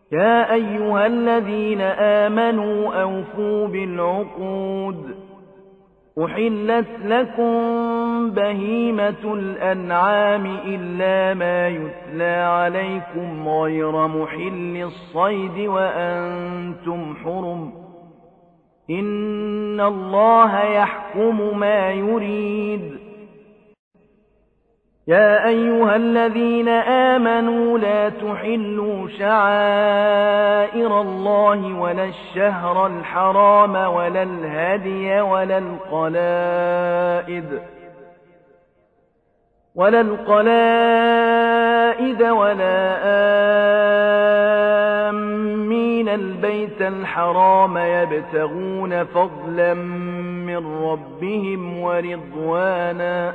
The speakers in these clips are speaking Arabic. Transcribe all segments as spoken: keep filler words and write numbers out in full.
يا أيها الذين آمنوا أوفوا بالعقود أحلت لكم بهيمة الأنعام إلا ما يتلى عليكم غير محل الصيد وأنتم حرم إن الله يحكم ما يريد. يا أيها الذين آمنوا لا تحلوا شعائر الله ولا الشهر الحرام ولا الهدي ولا القلائد ولا القلائد ولا آمين البيت الحرام يبتغون فضلا من ربهم ورضوانا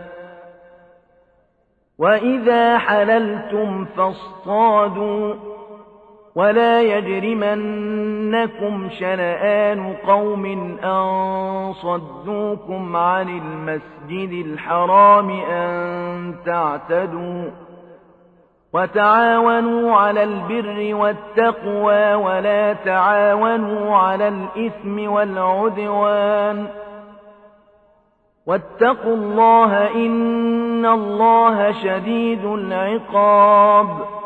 وإذا حللتم فاصطادوا ولا يجرمنكم شنآن قوم أن صدوكم عن المسجد الحرام أن تعتدوا وتعاونوا على البر والتقوى ولا تعاونوا على الإثم والعدوان واتقوا الله إن الله شديد العقاب.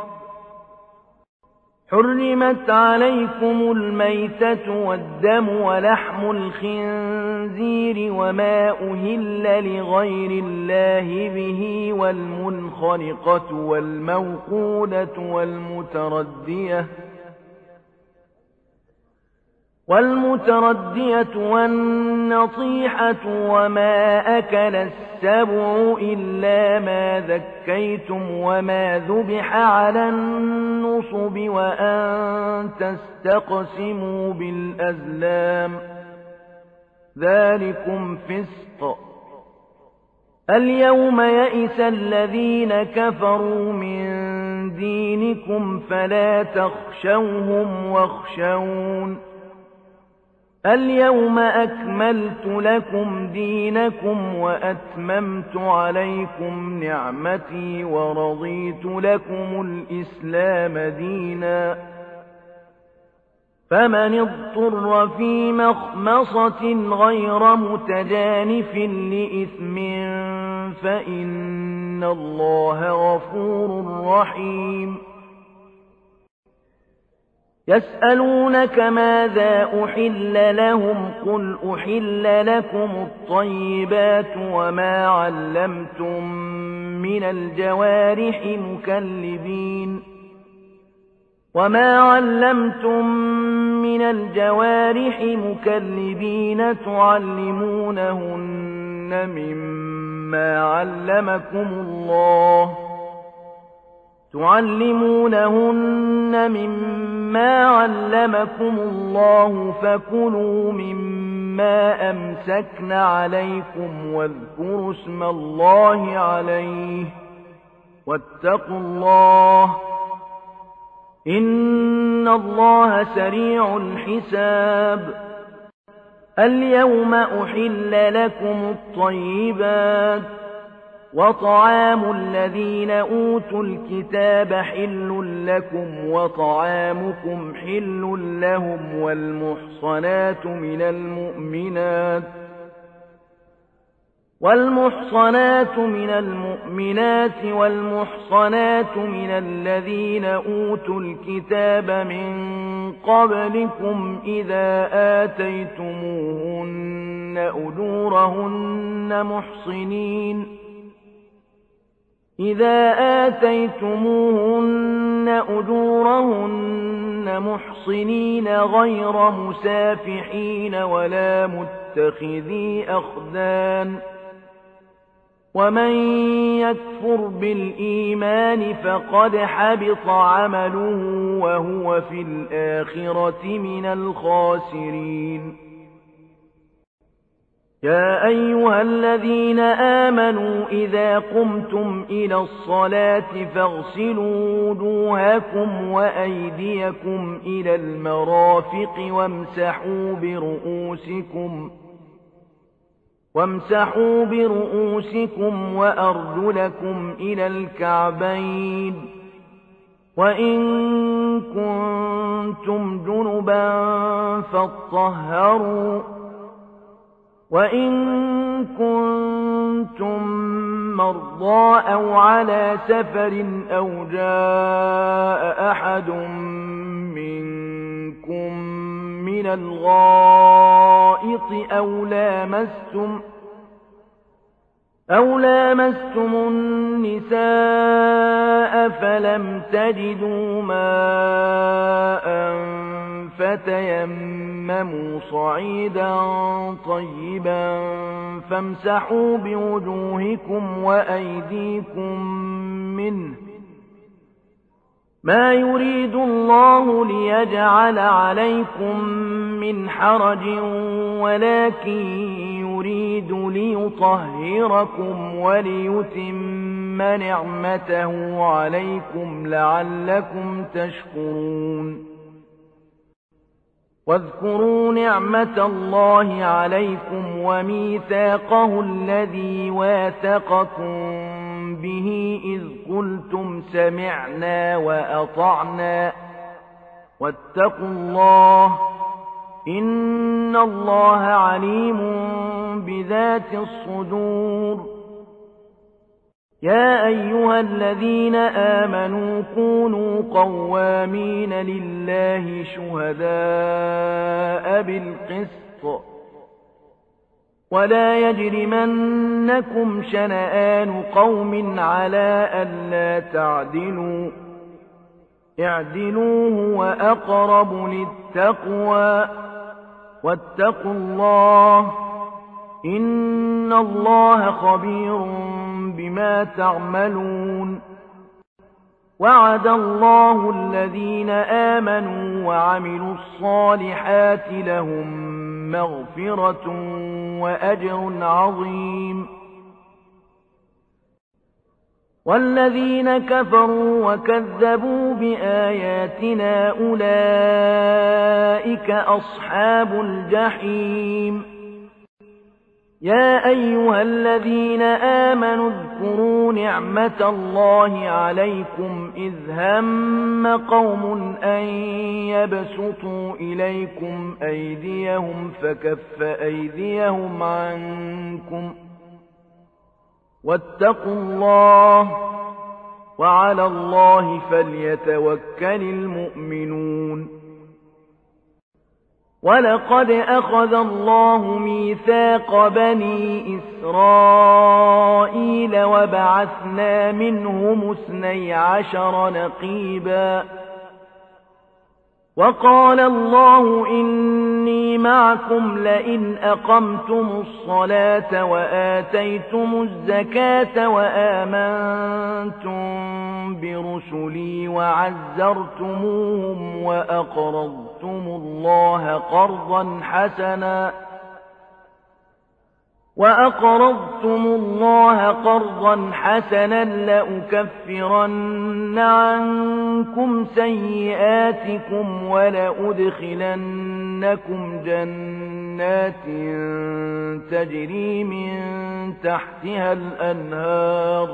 حرمت عليكم الميتة والدم ولحم الخنزير وما أهل لغير الله به والمنخنقة والموقودة والمتردية والمتردية والنطيحة وما أكل السبع إلا ما ذكيتم وما ذبح على النصب وأن تستقسموا بالأزلام ذلكم فسق. اليوم يئس الذين كفروا من دينكم فلا تخشوهم واخشون اليوم أكملت لكم دينكم وأتممت عليكم نعمتي ورضيت لكم الإسلام دينا فمن اضطر في مخمصة غير متجانف لإثم فإن الله غفور رحيم. يسألونك ماذا أحل لهم قل أحل لكم الطيبات وما علمتم من الجوارح مكلبين وما علمتم من الجوارح مكلبين تعلمونهن مما علمكم الله تعلمونهن مما علمكم الله فكلوا مما أمسكن عليكم واذكروا اسم الله عليه واتقوا الله إن الله سريع الحساب. اليوم أحل لكم الطيبات وطعام الذين أوتوا الكتاب حل لكم وطعامكم حل لهم والمحصنات من المؤمنات والمحصنات من المؤمنات والمحصنات من الذين أوتوا الكتاب من قبلكم إذا آتيتموهن أجورهن محصنين إذا آتيتموهن أجورهن محصنين غير مسافحين ولا متخذي أخدان ومن يكفر بالإيمان فقد حبط عمله وهو في الآخرة من الخاسرين. يا أيها الذين آمنوا إذا قمتم إلى الصلاة فاغسلوا وجوهكم وأيديكم إلى المرافق وامسحوا برؤوسكم وامسحوا برؤوسكم وأرجلكم إلى الكعبين وإن كنتم كنتم جنبا فاطهروا وإن كنتم مرضى أو على سفر أو جاء أحد منكم من الغائط أو لامستم أو لامستم النساء فلم تجدوا ماء فتيمموا صعيدا طيبا فامسحوا بوجوهكم وأيديكم منه ما يريد الله ليجعل عليكم من حرج ولكن يريد ليطهركم وليتم نعمته عليكم لعلكم تشكرون واذكروا نعمة الله عليكم وميثاقه الذي واثقكم به إذ قلتم سمعنا وأطعنا واتقوا الله إن الله عليم بذات الصدور يا أيها الذين آمنوا كونوا قوامين لله شهداء بالقسط ولا يجرمنكم شنآن قوم على ألا تعدلوا اعدلوا هو أقرب للتقوى واتقوا الله إن الله خبير بما تعملون وعد الله الذين آمنوا وعملوا الصالحات لهم مغفرة وأجر عظيم والذين كفروا وكذبوا بآياتنا أولئك أصحاب الجحيم يا أيها الذين آمنوا اذكروا نعمة الله عليكم إذ هم قوم أن يبسطوا إليكم أيديهم فكف أيديهم عنكم واتقوا الله وعلى الله فليتوكل المؤمنون ولقد أخذ الله ميثاق بني إسرائيل وبعثنا منهم اثني عشر نقيبا وقال الله إني معكم لئن أقمتم الصلاة وآتيتم الزكاة وآمنتم برسلي وعزرتموهم وأقرضتم الله قرضا حسنا وأقرضتم الله قرضا حسنا لأكفرن عنكم سيئاتكم ولأدخلنكم جنات تجري من تحتها الأنهار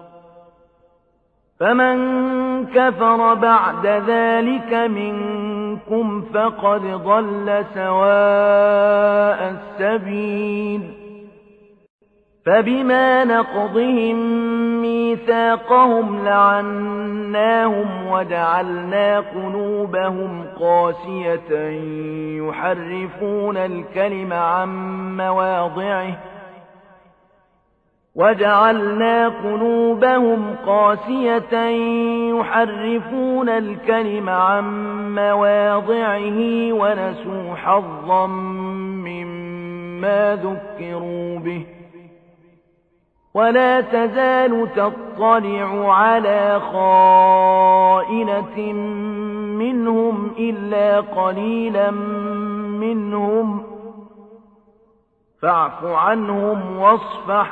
فمن كفر بعد ذلك منكم فقد ضل سواء السبيل فبما نقضهم ميثاقهم لعناهم وجعلنا قلوبهم قاسية يحرفون الكلم عن مواضعه وجعلنا قلوبهم قاسية يحرفون الكلم عن مواضعه ونسوا حظا مما ذكروا به ولا تزال تطلع على خائنة منهم إلا قليلا منهم فاعف عنهم واصفح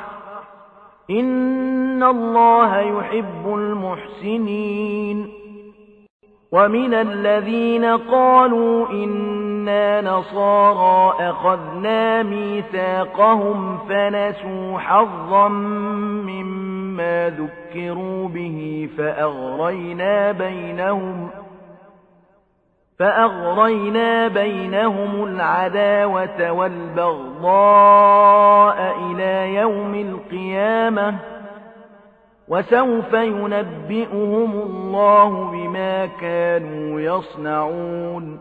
إن الله يحب المحسنين ومن الذين قالوا إنا نصارى أخذنا ميثاقهم فنسوا حظا مما ذكروا به فأغرينا بينهم فأغرينا بينهم العداوة والبغضاء إلى يوم القيامة وسوف ينبئهم الله بما كانوا يصنعون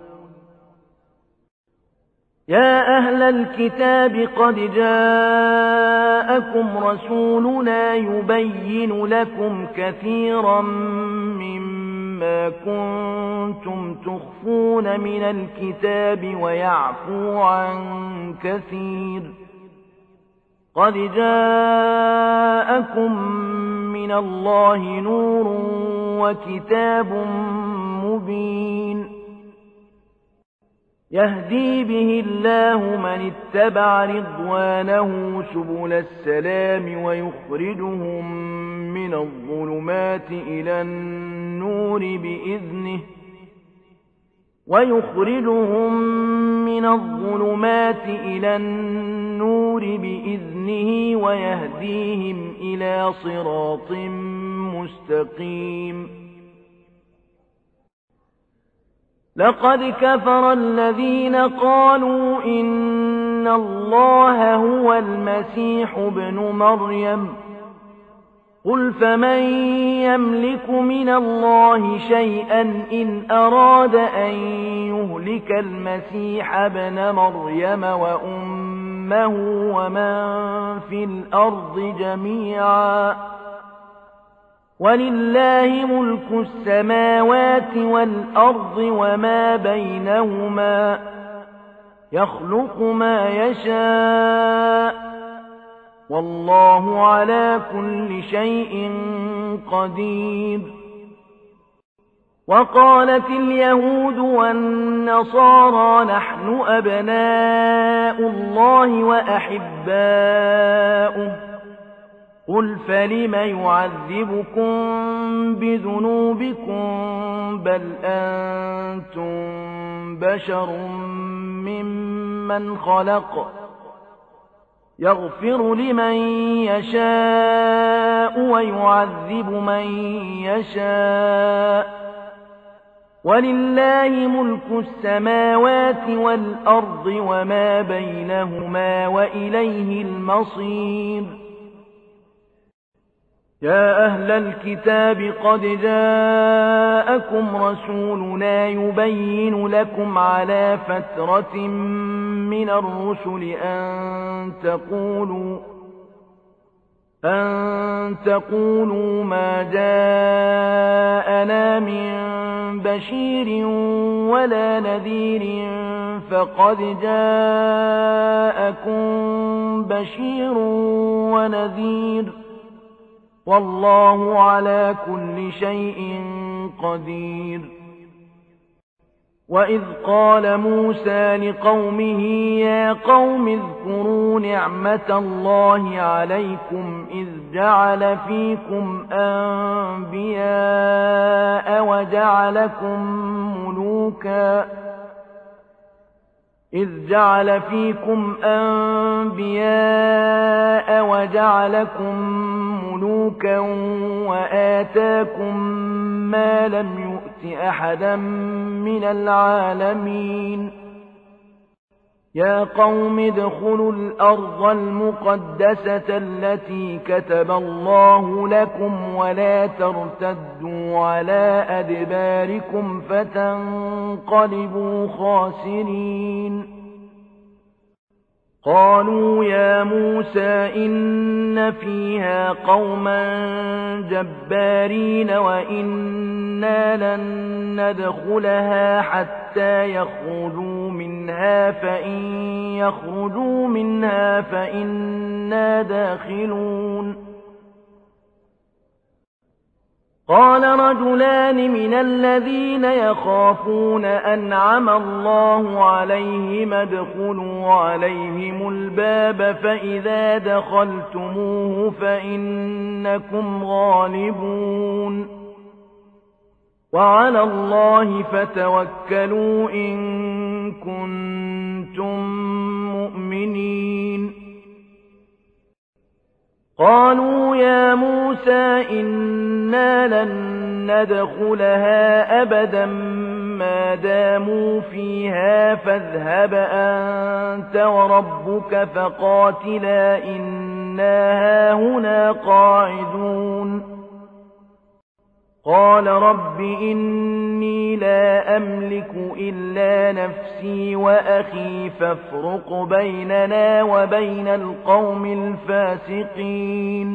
يا أهل الكتاب قد جاءكم رسولنا يبين لكم كثيرا مما كنتم تخفون من الكتاب ويعفو عن كثير قد جاءكم من الله نور وكتاب مبين يهدي به الله من اتبع رضوانه سبل السلام ويخرجهم من الظلمات إلى النور بإذنه ويخرجهم من الظلمات إلى النور بإذنه ويهديهم إلى صراط مستقيم لقد كفر الذين قالوا إن الله هو المسيح ابن مريم قل فمن يملك من الله شيئا إن أراد أن يهلك المسيح ابن مريم وأمه ومن في الأرض جميعا ولله ملك السماوات والأرض وما بينهما يخلق ما يشاء والله على كل شيء قدير وقالت اليهود والنصارى نحن أبناء الله وأحباؤه قل فلم يعذبكم بذنوبكم بل أنتم بشر ممن خلق يغفر لمن يشاء ويعذب من يشاء ولله ملك السماوات والأرض وما بينهما وإليه المصير يا أهل الكتاب قد جاءكم رسولنا يبين لكم على فترة من الرسل أن تقولوا أن تقولوا ما جاءنا من بشير ولا نذير فقد جاءكم بشير ونذير والله على كل شيء قدير وإذ قال موسى لقومه يا قوم اذكروا نعمة الله عليكم إذ جعل فيكم أنبياء وجعلكم ملوكا إذ جعل فيكم أنبياء وجعلكم ملوكا وآتاكم ما لم يؤت أحدا من العالمين يا قوم ادخلوا الأرض المقدسة التي كتب الله لكم ولا ترتدوا على أدباركم فتنقلبوا خاسرين قالوا يا موسى إن فيها قوما جبارين وإنا لن ندخلها حتى يخرجوا منها فإن يخرجوا منها فإنا داخلون قال رجلان من الذين يخافون أنعم الله عليهم ادخلوا عليهم الباب فإذا دخلتموه فإنكم غالبون وعلى الله فتوكلوا إن كنتم مؤمنين قالوا يا موسى إنا لن ندخلها أبدا ما داموا فيها فاذهب أنت وربك فقاتلا إنا هاهنا قاعدون قال رب إني لا أملك إلا نفسي وأخي فافرق بيننا وبين القوم الفاسقين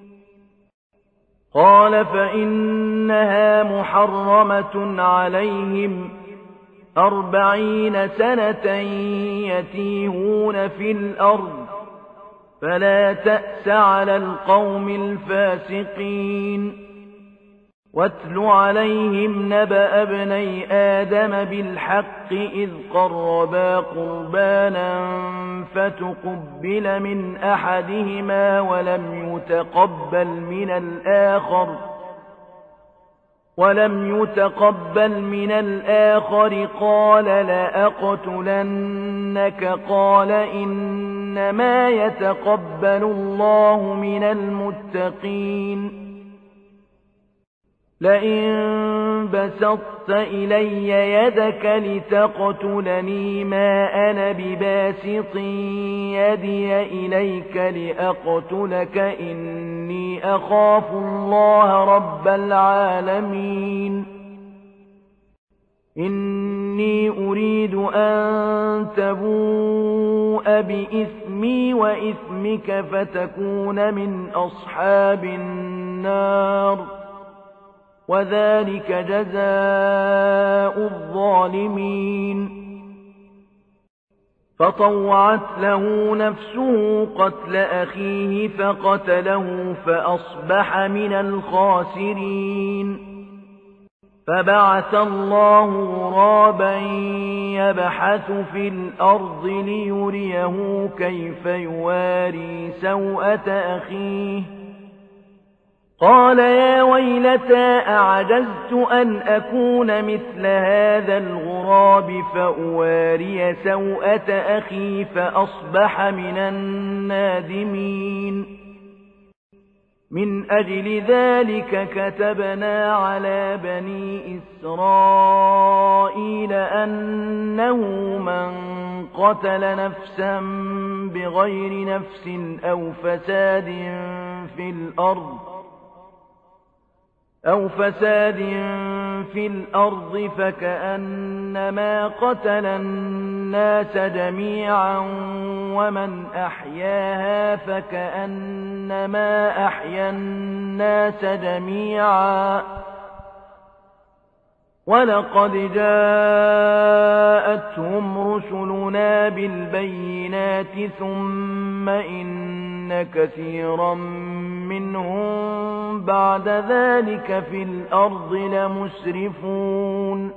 قال فإنها محرمة عليهم أربعين سنة يتيهون في الأرض فلا تأس على القوم الفاسقين واتل عليهم نبأ ابني آدم بالحق إذ قربا قربانا فتقبل من أحدهما ولم يتقبل من الآخر ولم يتقبل من الآخر قال لأقتلنك قال إنما يتقبل الله من المتقين لئن بسطت إلي يدك لتقتلني ما أنا بباسط يدي إليك لأقتلك إني أخاف الله رب العالمين إني أريد أن تبوء بإثمي وإثمك فتكون من أصحاب النار وذلك جزاء الظالمين فطوعت له نفسه قتل أخيه فقتله فأصبح من الخاسرين فبعث الله غرابا يبحث في الأرض ليريه كيف يواري سوءة أخيه قال يا ويلتى أعجزت أن أكون مثل هذا الغراب فأواري سوءة أخي فأصبح من النادمين من أجل ذلك كتبنا على بني إسرائيل أنه من قتل نفسا بغير نفس أو فساد في الأرض أو فساد في الأرض فكأنما قتل الناس جميعا ومن أحياها فكأنما أحيا الناس جميعا ولقد جاءتهم رسلنا بالبينات ثم إن كثيرا منهم بعد ذلك في الأرض لمسرفون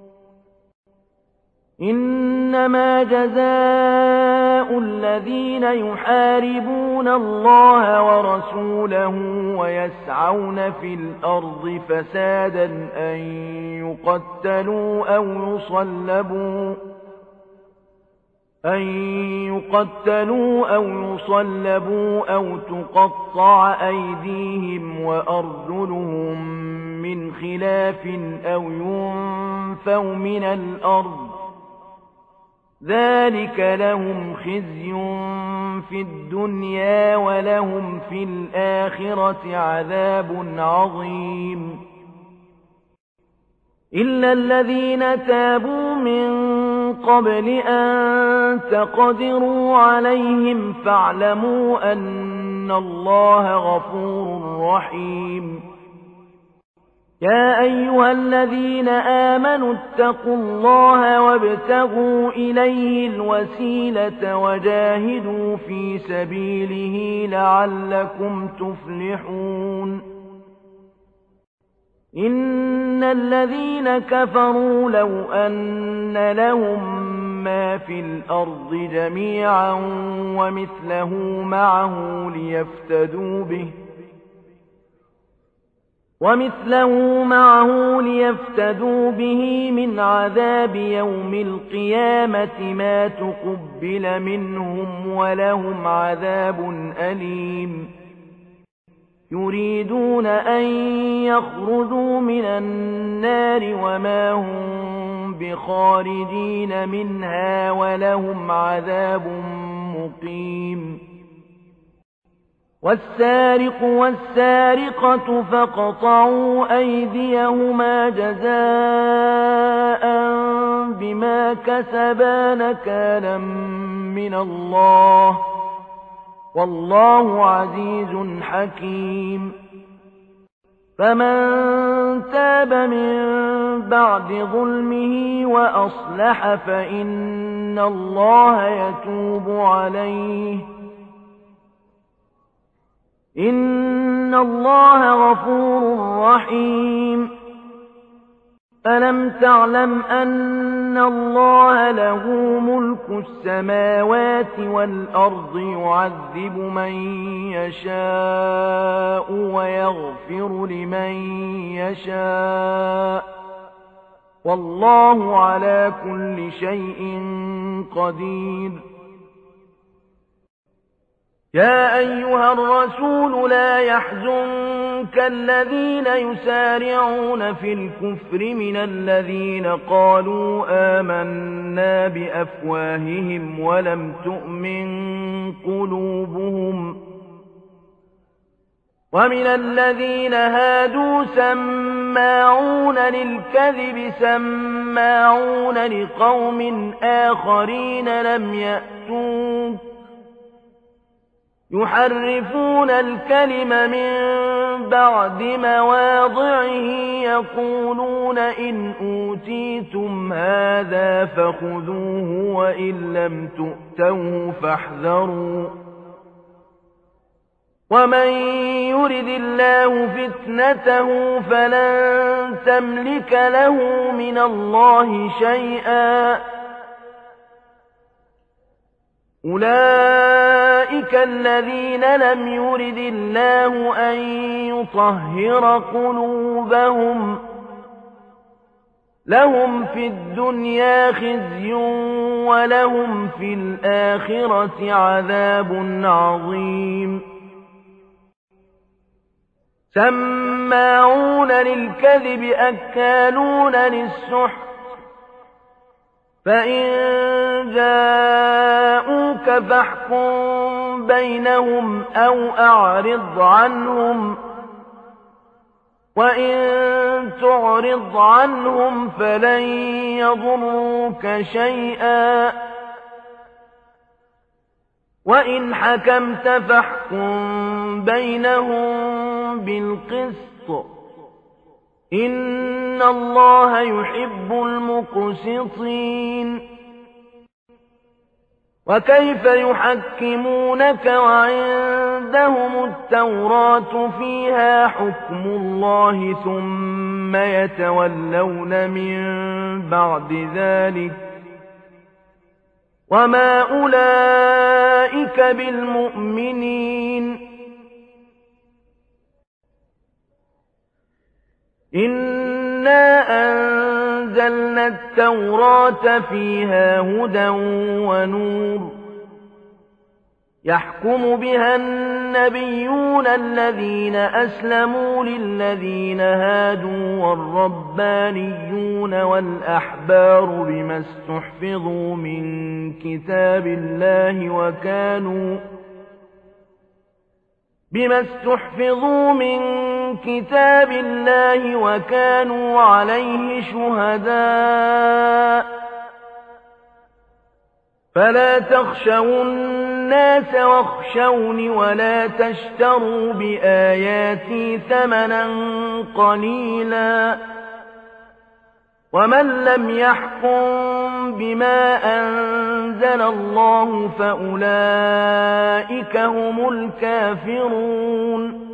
إنما جزاء الذين يحاربون الله ورسوله ويسعون في الأرض فسادا أن يقتلوا أو يصلبوا أن يقتلوا أو يصلبوا أو تقطع أيديهم وأرجلهم من خلاف أو ينفوا من الأرض ذلك لهم خزي في الدنيا ولهم في الآخرة عذاب عظيم إلا الذين تابوا من قبل أن تقدروا عليهم فاعلموا أن الله غفور رحيم يا أيها الذين آمنوا اتقوا الله وابتغوا إليه الوسيلة وجاهدوا في سبيله لعلكم تفلحون إن الذين كفروا لو أن لهم ما في الأرض جميعا ومثله معه ليفتدوا به ومثله معه ليفتدوا به من عذاب يوم القيامة ما تقبل منهم ولهم عذاب أليم يريدون أن يخرجوا من النار وما هم بخارجين منها ولهم عذاب مقيم والسارق والسارقة فاقطعوا أيديهما جزاء بما كسبا نكالا من الله والله عزيز حكيم فمن تاب من بعد ظلمه وأصلح فإن الله يتوب عليه إن الله غفور رحيم ألم تعلم أن الله له ملك السماوات والأرض يعذب من يشاء ويغفر لمن يشاء والله على كل شيء قدير يا أيها الرسول لا يحزنك الذين يسارعون في الكفر من الذين قالوا آمنا بأفواههم ولم تؤمن قلوبهم ومن الذين هادوا سماعون للكذب سماعون لقوم آخرين لم يأتوك يحرفون الكلم من بعد مواضعه يقولون إن أوتيتم هذا فخذوه وإن لم تؤتوه فاحذروا ومن يرد الله فتنته فلن تملك له من الله شيئا أولئك الذين لم يرد الله أن يطهر قلوبهم لهم في الدنيا خزي ولهم في الآخرة عذاب عظيم سماعون للكذب أكالون للسحت فإن جاءوك فاحكم بينهم أو أعرض عنهم وإن تعرض عنهم فلن يضروك شيئا وإن حكمت فاحكم بينهم بالقسط إن الله يحب المقسطين وكيف يحكمونك وعندهم التوراة فيها حكم الله ثم يتولون من بعد ذلك وما أولئك بالمؤمنين إنا أنزلنا التوراة فيها هدى ونور يحكم بها النبيون الذين أسلموا للذين هادوا والربانيون والأحبار بما استحفظوا من كتاب الله وكانوا بما استحفظوا من كتاب الله وكانوا عليه شهداء فلا تخشوا الناس واخشوني ولا تشتروا بآياتي ثمنا قليلا ومن لم يحكم بما أنزل الله فأولئك هم الكافرون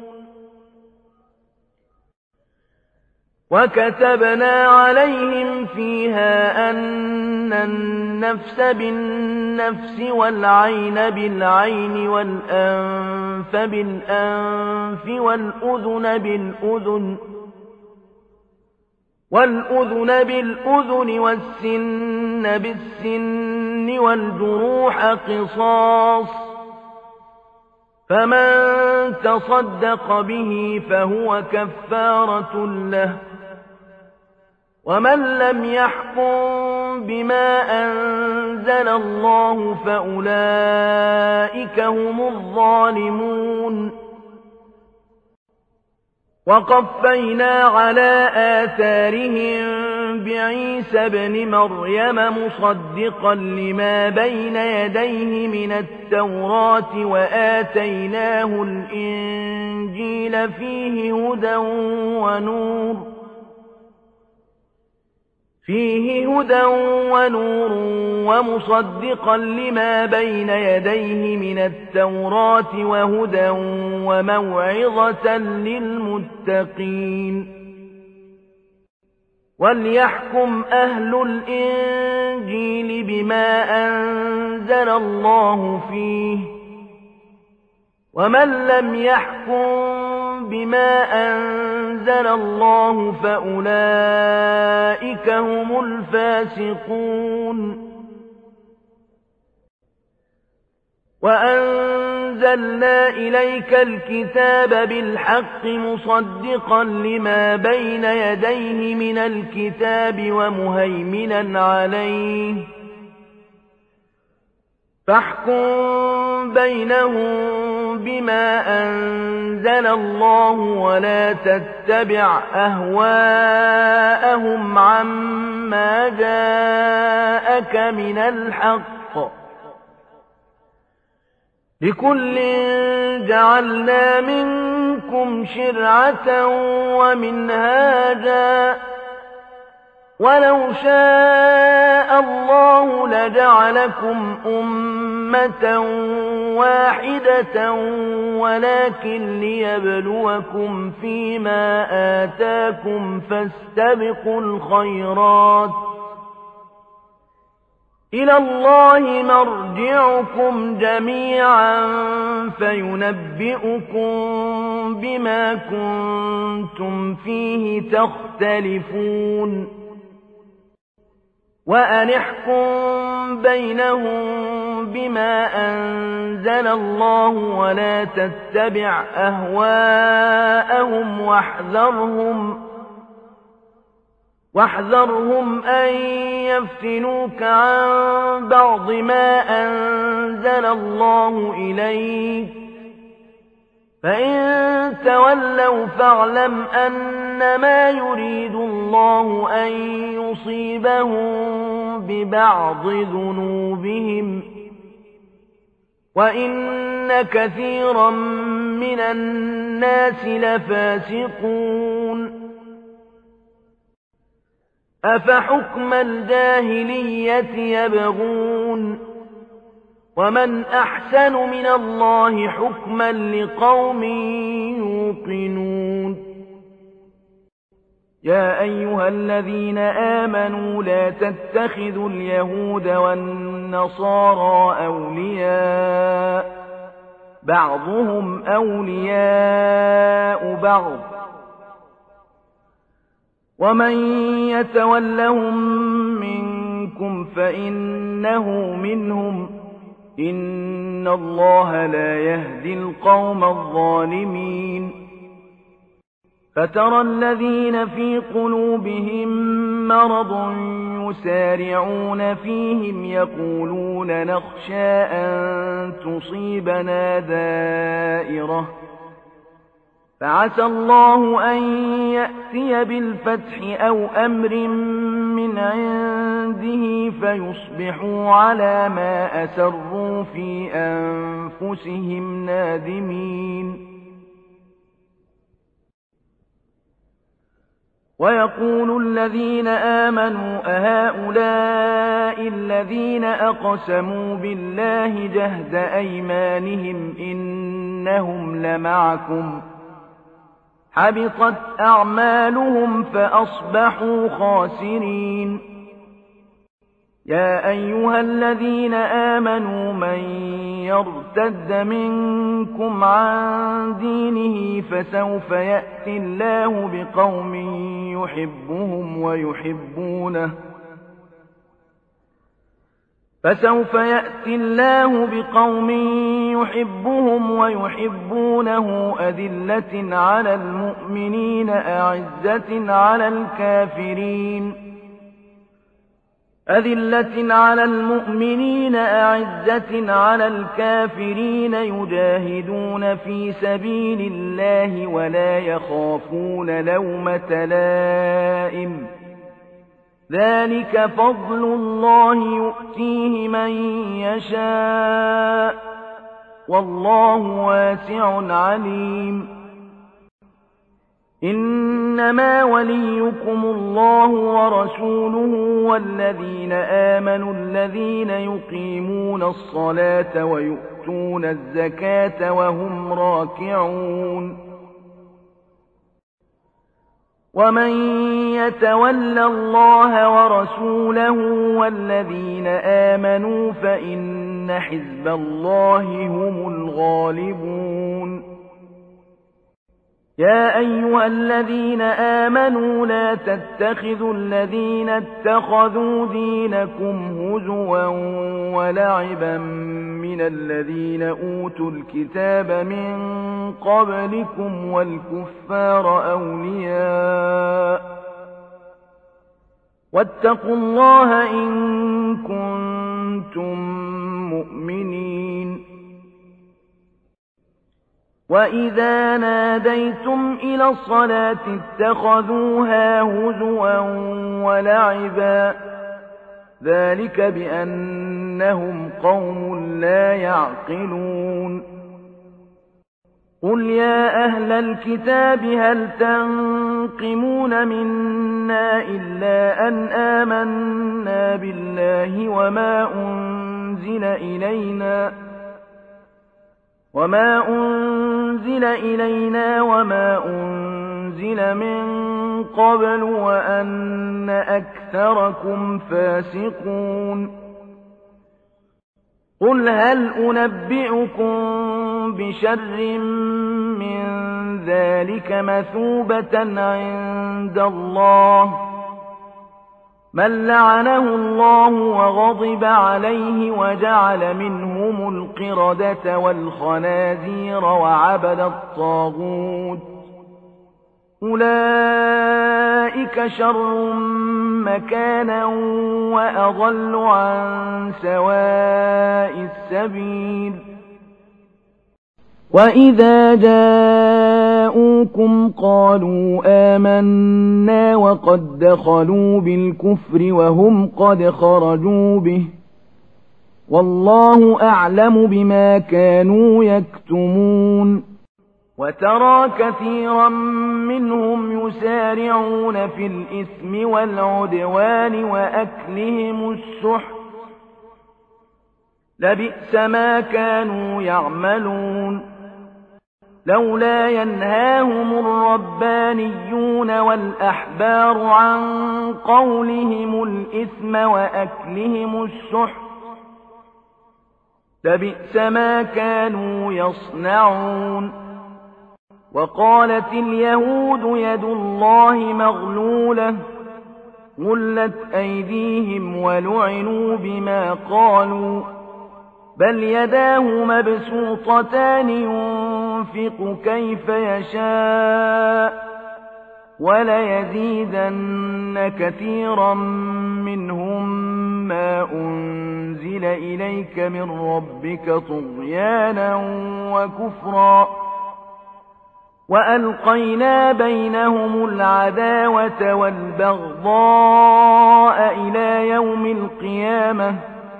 وكتبنا عليهم فيها أن النفس بالنفس والعين بالعين والأنف بالأنف والأذن بالأذن والأذن بالأذن والسن بالسن والجروح قصاص فمن تصدق به فهو كفارة له. ومن لم يحكم بما أنزل الله فأولئك هم الظالمون. وقفينا على آثارهم بعيسى ابن مريم مصدقا لما بين يديه من التوراة وآتيناه الإنجيل فيه هدى ونور فيه هدى ونور ومصدقا لما بين يديه من التوراة وهدى وموعظة للمتقين. وليحكم أهل الإنجيل بما أنزل الله فيه، ومن لم يحكم بما أنزل الله فأولئك هم الفاسقون. وأنزلنا إليك الكتاب بالحق مصدقا لما بين يديه من الكتاب ومهيمنا عليه، فاحكم بينهم بما أنزل الله ولا تتبع أهواءهم عما جاءك من الحق، لكل جعلنا منكم شرعة ومنهاجا، ولو شاء الله لجعلكم أمة واحدة ولكن ليبلوكم فيما آتاكم فاستبقوا الخيرات، إلى الله مرجعكم جميعا فينبئكم بما كنتم فيه تختلفون. وأن احكم بينهم بما أنزل الله ولا تتبع أهواءهم واحذرهم واحذرهم أن يفتنوك عن بعض ما أنزل الله إليك، فإن تولوا فاعلم أنما يريد الله أن يصيبهم ببعض ذنوبهم، وإن كثيرا من الناس لفاسقون. أفحكم الجاهلية يبغون، ومن أحسن من الله حكما لقوم يوقنون. يا أيها الذين آمنوا لا تتخذوا اليهود والنصارى أولياء، بعضهم أولياء بعض، ومن يتولهم منكم فإنه منهم، إن الله لا يهدي القوم الظالمين. فترى الذين في قلوبهم مرض يسارعون فيهم يقولون نخشى أن تصيبنا دائرة، فعسى الله أن يأتي بالفتح أو أمر من عنده فيصبحوا على ما أسروا في أنفسهم نادمين. ويقول الذين آمنوا أهؤلاء الذين أقسموا بالله جهد أيمانهم إنهم لمعكم، حبطت أعمالهم فأصبحوا خاسرين. يا أيها الذين آمنوا من يرتد منكم عن دينه فسوف يأتي الله بقوم يحبهم ويحبونه فسوف يأتي الله بقوم يحبهم ويحبونه أذلة على المؤمنين أعزة على الكافرين أذلة على المؤمنين أعزة على الكافرين يجاهدون في سبيل الله ولا يخافون لومة لائم ذلك فضل الله يؤتيه من يشاء والله واسع عليم إنما وليكم الله ورسوله والذين آمنوا الذين يقيمون الصلاة ويؤتون الزكاة وهم راكعون ومن يتول الله ورسوله والذين آمنوا فإن حزب الله هم الغالبون يا أيها الذين آمنوا لا تتخذوا الذين اتخذوا دينكم هزوا ولعبا من الذين أوتوا الكتاب من قبلكم والكفار أولياء واتقوا الله إن كنتم مؤمنين وإذا ناديتم إلى الصلاة اتخذوها هزوا ولعبا ذلك بأنهم قوم لا يعقلون قل يا أهل الكتاب هل تنقمون منا إلا أن آمنا بالله وما أنزل إلينا وما أنزل إلينا وما أنزل من قبل وأن أكثركم فاسقون قل هل أنبئكم بشر من ذلك مثوبة عند الله من لعنه الله وغضب عليه وجعل منهم القردة والخنازير وعبد الطاغوت أولئك شر مكانا وأضل عن سواء السبيل وإذا جاءوكم قالوا آمنا وقد دخلوا بالكفر وهم قد خرجوا به والله أعلم بما كانوا يكتمون وترى كثيرا منهم يسارعون في الإثم والعدوان وأكلهم السحت لبئس ما كانوا يعملون لولا ينهاهم الربانيون والأحبار عن قولهم الإثم وأكلهم السحت لبئس ما كانوا يصنعون وقالت اليهود يد الله مغلولة غلت أيديهم ولعنوا بما قالوا بل يداه مبسوطتان ينفق كيف يشاء وليزيدن كثيرا منهم ما أنزل إليك من ربك طغيانا وكفرا وألقينا بينهم العداوة والبغضاء إلى يوم القيامة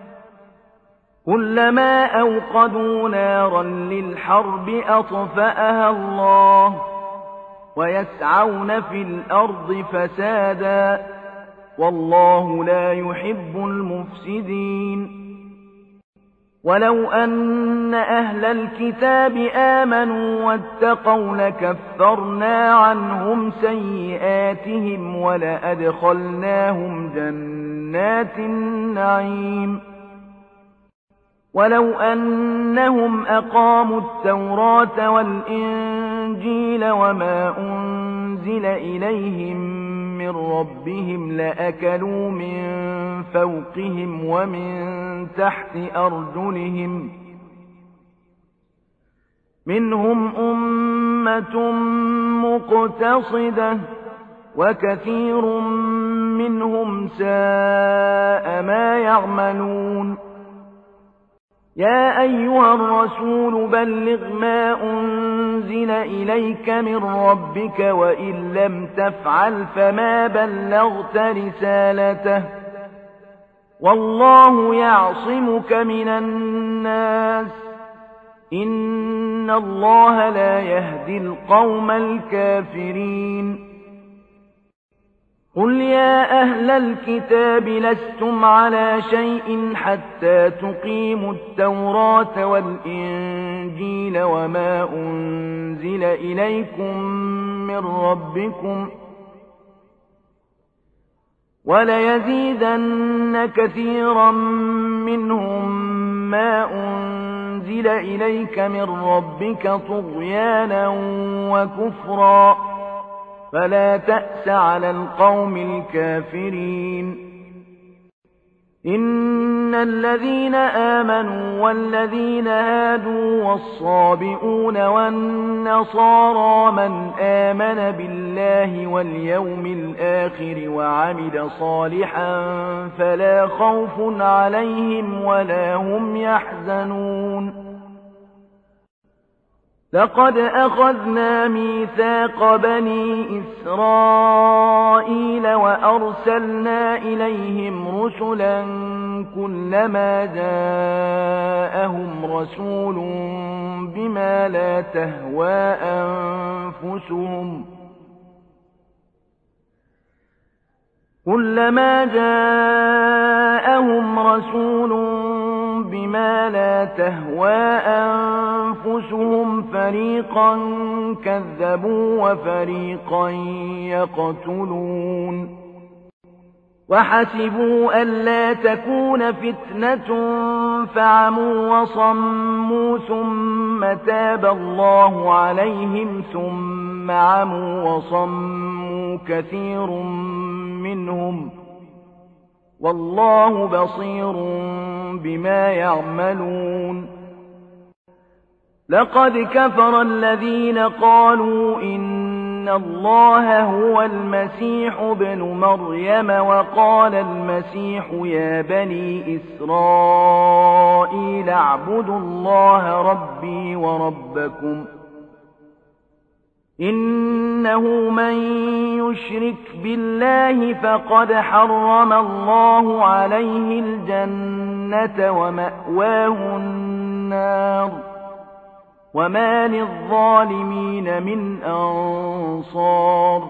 كلما أوقدوا نارا للحرب أطفأها الله ويسعون في الأرض فسادا والله لا يحب المفسدين ولو أن أهل الكتاب آمنوا واتقوا لكفرنا عنهم سيئاتهم ولأدخلناهم جنات النعيم ولو أنهم أقاموا التوراة والإنجيل وما أنزل إليهم من ربهم لأكلوا من فوقهم ومن تحت أرجلهم منهم أمة مقتصدة وكثير منهم ساء ما يعملون يا أيها الرسول بلغ ما أنزل إليك من ربك وإن لم تفعل فما بلغت رسالته والله يعصمك من الناس إن الله لا يهدي القوم الكافرين قل يا أهل الكتاب لستم على شيء حتى تقيموا التوراة والإنجيل وما أنزل إليكم من ربكم وليزيدن كثيرا منهم ما أنزل إليك من ربك طغيانا وكفرا فلا تأس على القوم الكافرين إن الذين آمنوا والذين هادوا والصابئون والنصارى من آمن بالله واليوم الآخر وعمل صالحا فلا خوف عليهم ولا هم يحزنون لقد أخذنا ميثاق بني إسرائيل وأرسلنا إليهم رسلا كلما جاءهم رسول بما لا تهوى أنفسهم كلما جاءهم رسول بما لا تهوى أنفسهم فريقا كذبوا وفريقا يقتلون وحسبوا ألا تكون فتنة فعموا وصموا ثم تاب الله عليهم ثم عموا وصموا كثير منهم والله بصير بما يعملون لقد كفر الذين قالوا إن الله هو المسيح ابن مريم وقال المسيح يا بني إسرائيل اعبدوا الله ربي وربكم إنه من يشرك بالله فقد حرم الله عليه الجنة ومأواه النار وما للظالمين من أنصار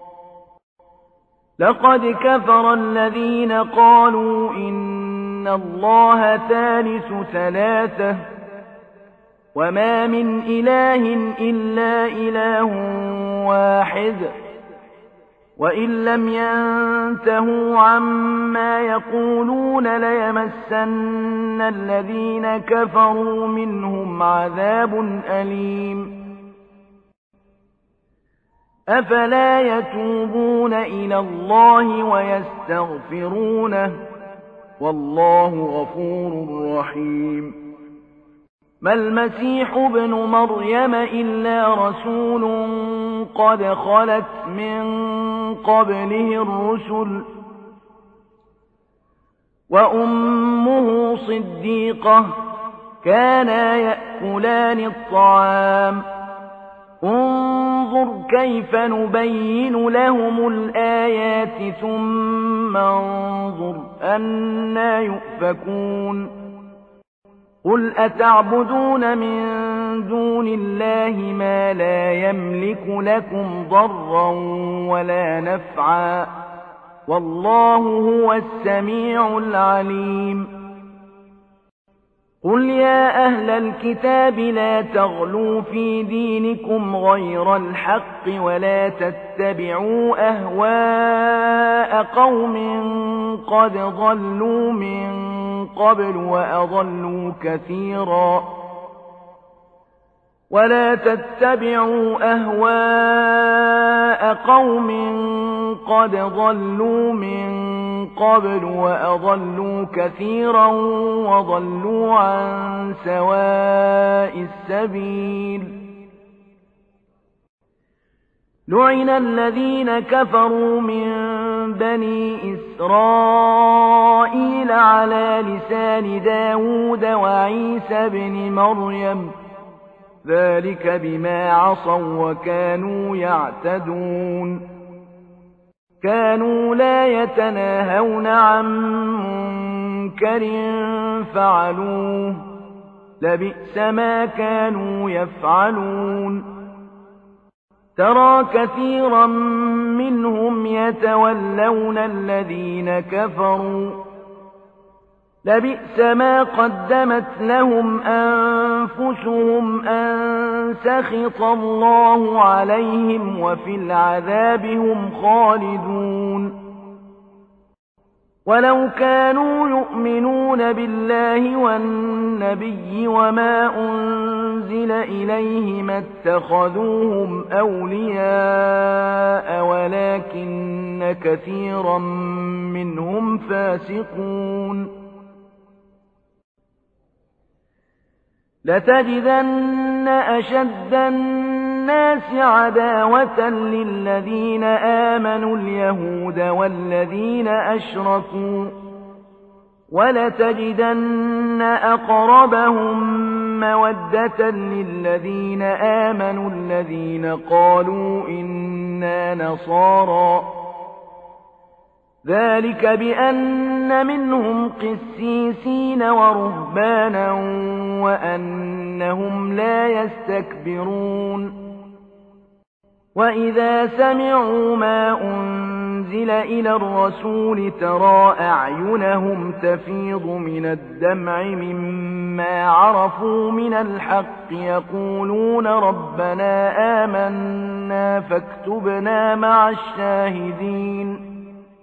لقد كفر الذين قالوا إن الله ثالث ثلاثة وما من إله إلا إله واحد وإن لم ينتهوا عما يقولون ليمسن الذين كفروا منهم عذاب أليم أفلا يتوبون إلى الله ويستغفرونه والله غفور رحيم ما المسيح ابن مريم إلا رسول قد خلت من قبله الرسل وأمه صديقة كانا يأكلان الطعام انظر كيف نبين لهم الآيات ثم انظر أنى يؤفكون قل أتعبدون من دون الله ما لا يملك لكم ضرا ولا نفعا والله هو السميع العليم قل يا أهل الكتاب لا تغلوا في دينكم غير الحق ولا تتبعوا أهواء قوم قد ضلوا من قبل وأضلوا كثيرا ولا تتبعوا أهواء قوم قد ضلوا من قبل وأضلوا كثيرا وضلوا عن سواء السبيل. لعن الذين كفروا من بني إسرائيل على لسان داود وعيسى بن مريم ذلك بما عصوا وكانوا يعتدون. كانوا لا يتناهون عن منكر فعلوه لبئس ما كانوا يفعلون. ترى كثيرا منهم يتولون الذين كفروا لبئس ما قدمت لهم أنفسهم أن سخط الله عليهم وفي العذاب هم خالدون. ولو كانوا يؤمنون بالله والنبي وما أنزل إليه ما اتخذوهم أولياء ولكن كثيرا منهم فاسقون. لتجدن أشد الناس عداوة للذين آمنوا اليهود والذين أشركوا ولتجدن أقربهم مودة للذين آمنوا الذين قالوا إنا نصارى ذلك بأن منهم قسيسين ورهبانا وأنهم لا يستكبرون. وإذا سمعوا ما أنزل إلى الرسول ترى أعينهم تفيض من الدمع مما عرفوا من الحق يقولون ربنا آمنا فاكتبنا مع الشاهدين.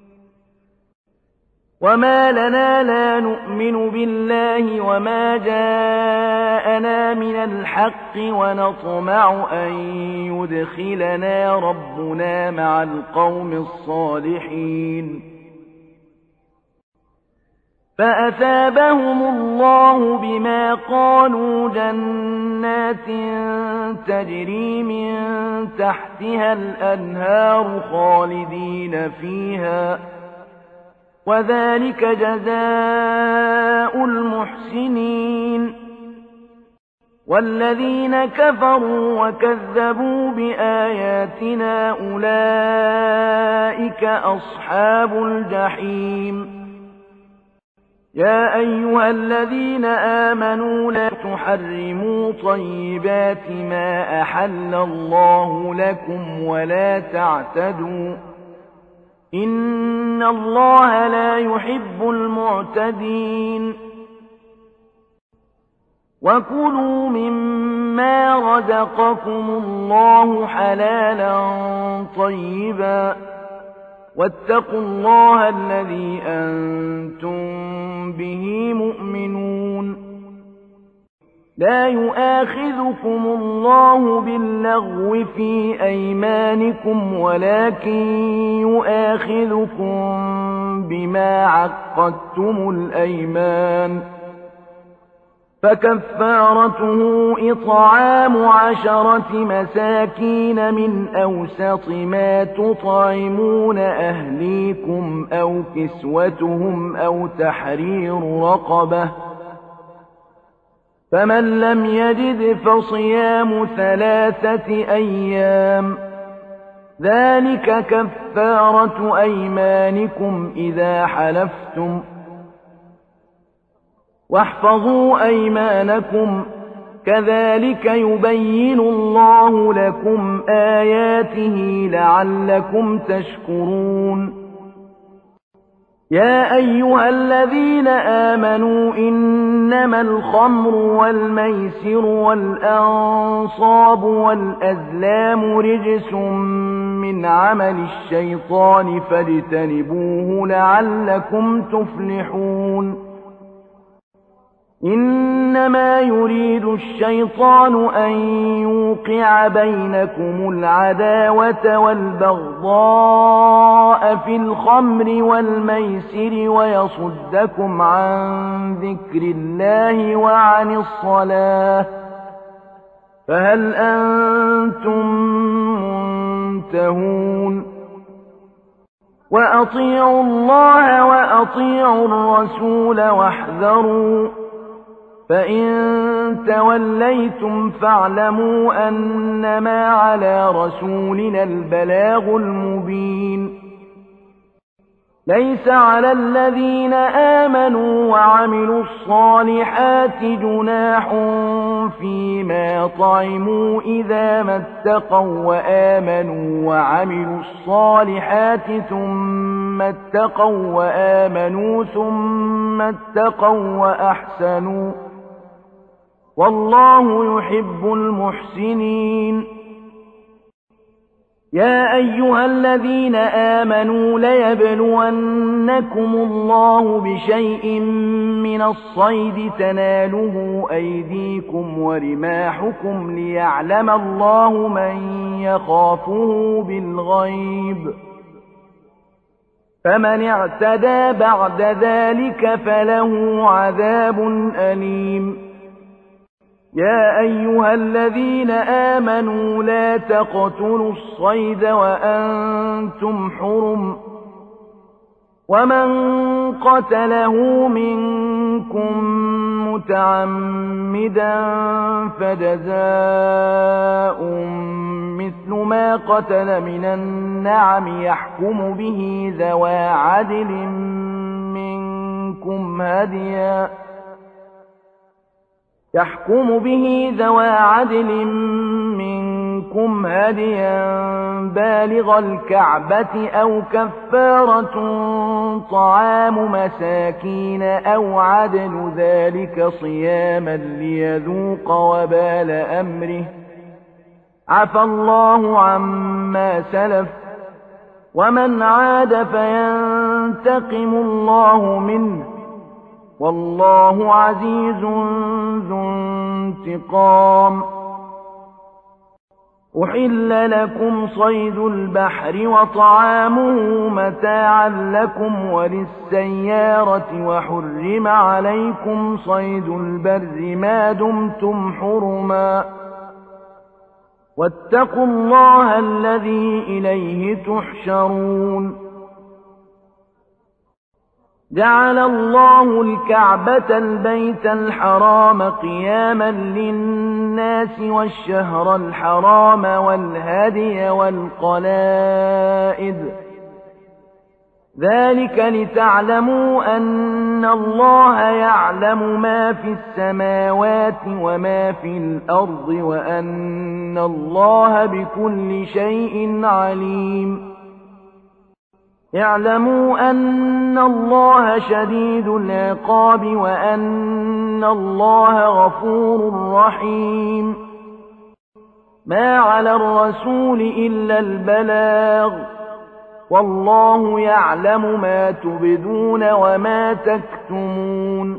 وما لنا لا نؤمن بالله وما جاءنا من الحق ونطمع أن يدخلنا ربنا مع القوم الصالحين. فأثابهم الله بما قالوا جنات تجري من تحتها الأنهار خالدين فيها وذلك جزاء المحسنين. والذين كفروا وكذبوا بآياتنا أولئك أصحاب الجحيم. يا أيها الذين آمنوا لا تحرموا طيبات ما أحل الله لكم ولا تعتدوا إن الله لا يحب المعتدين. وكلوا مما رزقكم الله حلالا طيبا واتقوا الله الذي أنتم به مؤمنون. لا يؤاخذكم الله باللغو في أيمانكم ولكن يؤاخذكم بما عقدتم الأيمان فكفارته إطعام عشرة مساكين من أوسط ما تطعمون أهليكم أو كسوتهم أو تحرير رقبة فمن لم يجد فصيام ثلاثة أيام ذلك كفارة أيمانكم إذا حلفتم واحفظوا أيمانكم كذلك يبين الله لكم آياته لعلكم تشكرون. يا أيها الذين آمنوا إنما الخمر والميسر والأنصاب والأزلام رجس من عمل الشيطان فاجتنبوه لعلكم تفلحون. إن إنما يريد الشيطان أن يوقع بينكم العداوة والبغضاء في الخمر والميسر ويصدكم عن ذكر الله وعن الصلاة فهل أنتم منتهون وأطيعوا الله وأطيعوا الرسول واحذروا فإن توليتم فاعلموا أنما على رسولنا البلاغ المبين ليس على الذين آمنوا وعملوا الصالحات جناح فيما طعموا إذا ما اتقوا وآمنوا وعملوا الصالحات ثم اتقوا وآمنوا ثم اتقوا وأحسنوا والله يحب المحسنين يا أيها الذين آمنوا ليبلونكم الله بشيء من الصيد تناله أيديكم ورماحكم ليعلم الله من يخافه بالغيب فمن اعتدى بعد ذلك فله عذاب أليم يا أيها الذين آمنوا لا تقتلوا الصيد وأنتم حرم ومن قتله منكم متعمدا فجزاء مثل ما قتل من النعم يحكم به ذوى عدل منكم هديا يحكم به ذوى عدل منكم هديا بالغ الكعبة أو كفارة طعام مساكين أو عدل ذلك صياما ليذوق وبال أمره عفى الله عما سلف ومن عاد فينتقم الله منه والله عزيز ذو انتقام أحل لكم صيد البحر وطعامه متاعا لكم وللسيارة وحرم عليكم صيد البر ما دمتم حرما واتقوا الله الذي إليه تحشرون جعل الله الكعبة البيت الحرام قياما للناس والشهر الحرام والهدي والقلائد ذلك لتعلموا أن الله يعلم ما في السماوات وما في الأرض وأن الله بكل شيء عليم اعلموا أن الله شديد العقاب وأن الله غفور رحيم ما على الرسول إلا البلاغ والله يعلم ما تبدون وما تكتمون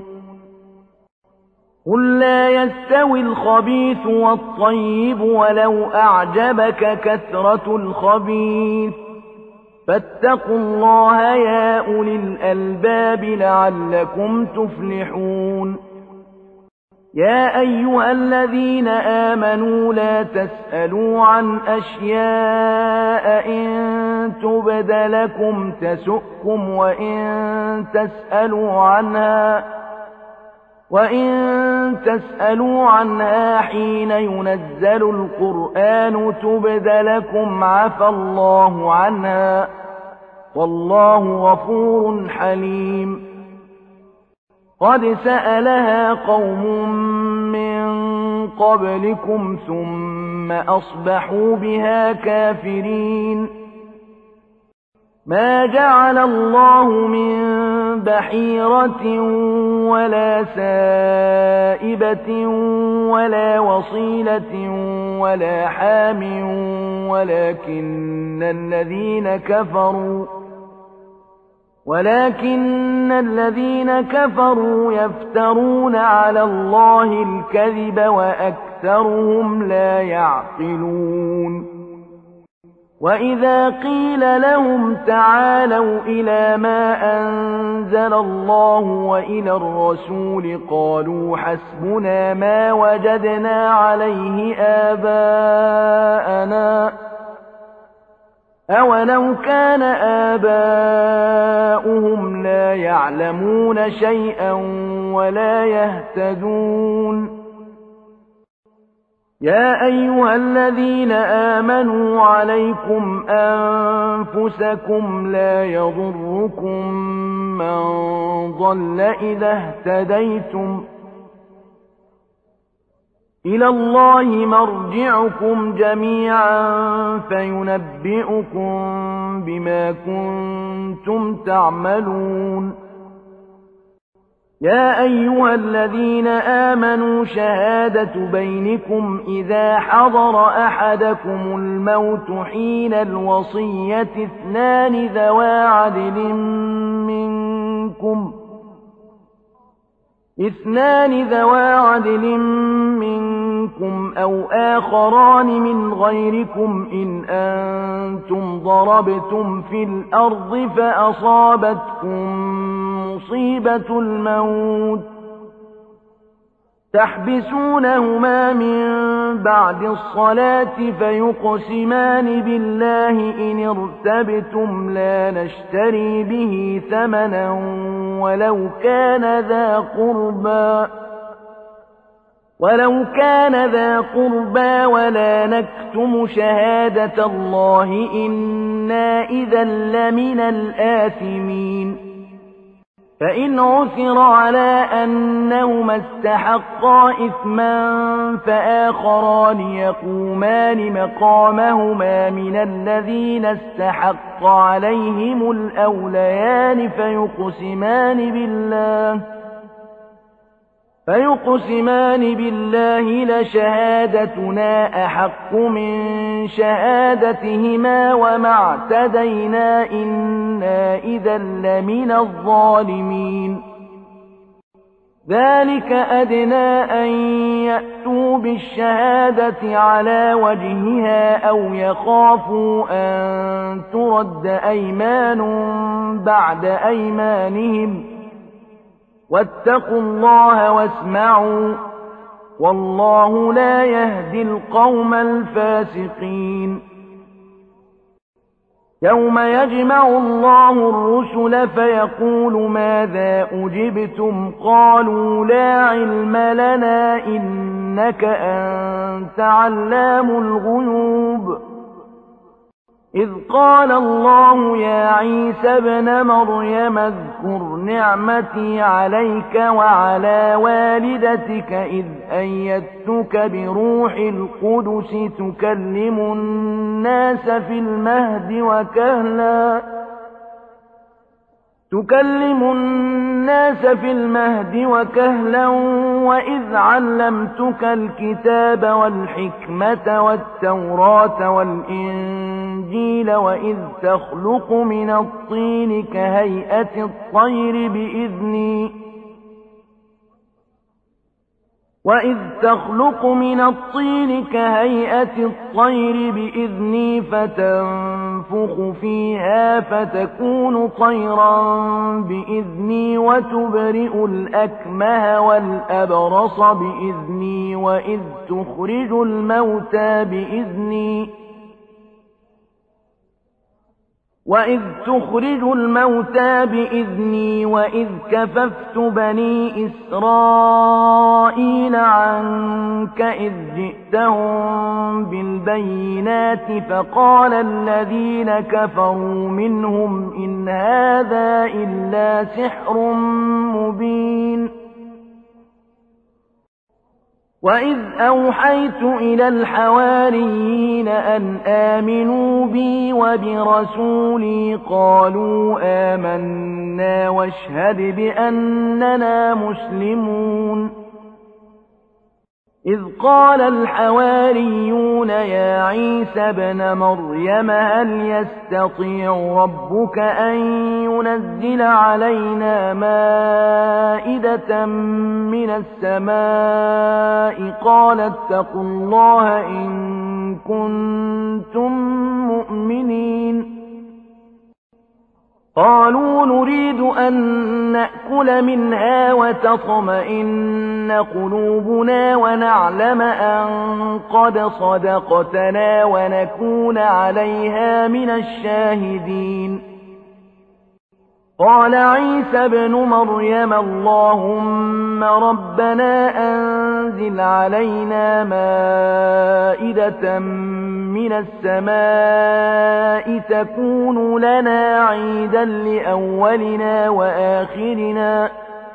قل لا يستوي الخبيث والطيب ولو أعجبك كثرة الخبيث فاتقوا الله يا أولي الألباب لعلكم تفلحون يا أيها الذين آمنوا لا تسألوا عن أشياء إن تبد لكم تسؤكم وإن تسألوا عنها وإن تسألوا عنها حين ينزل القرآن تبد لكم عفى الله عنها والله غفور حليم قد سألها قوم من قبلكم ثم أصبحوا بها كافرين ما جعل الله من بحيرة ولا سائبة ولا وصيلة ولا حام ولكن الذين كفروا ولكن إن الذين كفروا يفترون على الله الكذب وأكثرهم لا يعقلون وإذا قيل لهم تعالوا إلى ما أنزل الله وإلى الرسول قالوا حسبنا ما وجدنا عليه آباءنا أولو كان آباؤهم لا يعلمون شيئا ولا يهتدون يا أيها الذين آمنوا عليكم أنفسكم لا يضركم من ضل إذا اهتديتم إلى الله مرجعكم جميعا فينبئكم بما كنتم تعملون يا أيها الذين آمنوا شهادة بينكم إذا حضر أحدكم الموت حين الوصية اثنان ذوى عدل منكم اثنان ذوى عدل منكم أو آخران من غيركم إن أنتم ضربتم في الأرض فأصابتكم مصيبة الموت تحبسونهما من بعد الصلاة فيقسمان بالله إن ارتبتم لا نشتري به ثمنا ولو كان ذا قربى ولو كان ذا قربى ولا نكتم شهادة الله إنا إذا لمن الآثمين فإن عثر على أنهما استحقا إثما فآخران يقومان مقامهما من الذين استحق عليهم الأوليان فيقسمان بالله فيقسمان بالله لشهادتنا أحق من شهادتهما وما اعتدينا إنا إذا لمن الظالمين ذلك أدنى أن يأتوا بالشهادة على وجهها أو يخافوا أن ترد أيمان بعد أيمانهم واتقوا الله واسمعوا والله لا يهدي القوم الفاسقين يوم يجمع الله الرسل فيقول ماذا أجبتم قالوا لا علم لنا إنك أنت علام الغيوب إذ قال الله يا عيسى ابن مريم اذكر نعمتي عليك وعلى والدتك إذ أيدتك بروح القدس تكلم الناس في المهد وكهلا تكلم الناس في المهد وكهلا وإذ علمتك الكتاب والحكمة والتوراة والإنجيل وإذ تخلق من الطين كهيئة الطير بإذني وإذ تخلق من الطين كهيئة الطير بإذني فتنفخ فيها فتكون طيرا بإذني وتبرئ الأكمه والأبرص بإذني وإذ تخرج الموتى بإذني وإذ تخرج الموتى بإذني وإذ كففت بني إسرائيل عنك إذ جئتهم بالبينات فقال الذين كفروا منهم إن هذا إلا سحر مبين وإذ أوحيت إلى الحواريين أن آمنوا بي وبرسولي قالوا آمنا واشهد بأننا مسلمون إذ قال الحواريون يا عيسى ابن مريم هل يستطيع ربك أن ينزل علينا مائدة من السماء قال اتقوا الله إن كنتم مؤمنين قالوا نريد أن نأكل منها وتطمئن قلوبنا ونعلم أن قد صدقتنا ونكون عليها من الشاهدين قال عيسى ابن مريم اللهم ربنا أنزل علينا مائدة من السماء تكون لنا عيدا لأولنا وآخرنا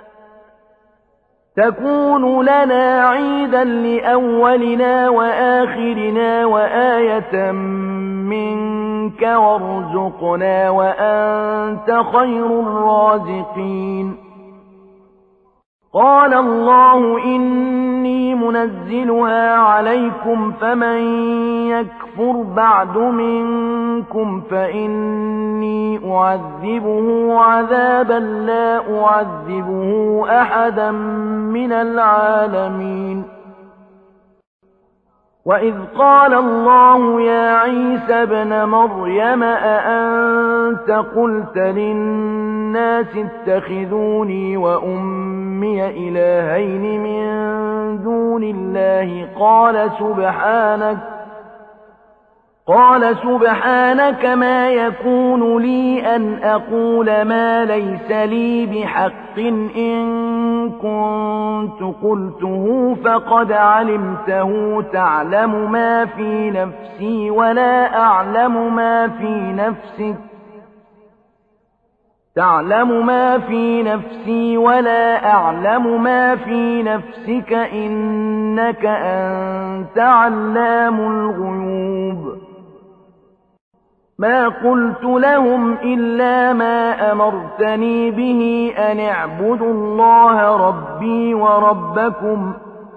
تكون لنا عيدا لأولنا وآخرنا وآية منك وارزقنا وأنت خير الرازقين قال الله إني منزلها عليكم فمن يكفر بعد منكم فإني أعذبه عذابا لا أعذبه أحدا من العالمين وإذ قال الله يا عيسى ابن مريم أأنت قلت للناس اتخذوني وأمي إلهين من دون الله قال سبحانك قال سبحانك ما يكون لي أن أقول ما ليس لي بحق إن كنت قلته فقد علمته تعلم ما في نفسي ولا أعلم ما في نفسك تعلم ما في نفسي ولا أعلم ما في نفسك إنك أنت علام الغيوب ما قلت لهم إلا ما أمرتني به أن اعبدوا الله ربي وربكم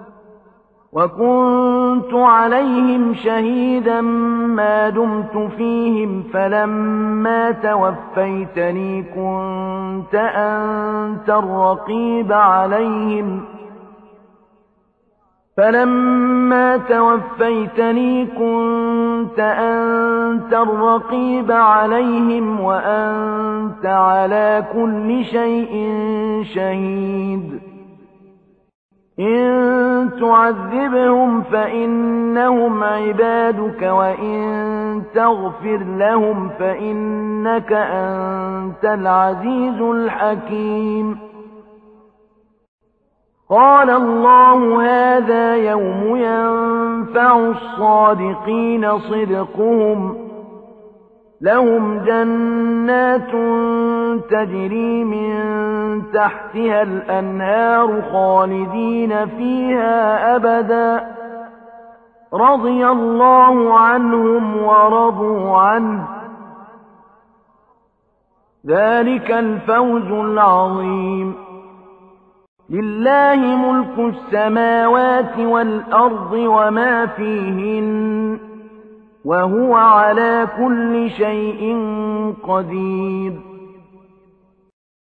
وكنت عليهم شهيدا ما دمت فيهم فلما توفيتني كنت أنت الرقيب عليهم فلما توفيتني كنت أنت الرقيب عليهم وأنت على كل شيء شهيد إن تعذبهم فإنهم عبادك وإن تغفر لهم فإنك أنت العزيز الحكيم قال الله هذا يوم ينفع الصادقين صدقهم لهم جنات تجري من تحتها الأنهار خالدين فيها أبدا رضي الله عنهم ورضوا عنه ذلك الفوز العظيم لله ملك السماوات والأرض وما فيهن وهو على كل شيء قدير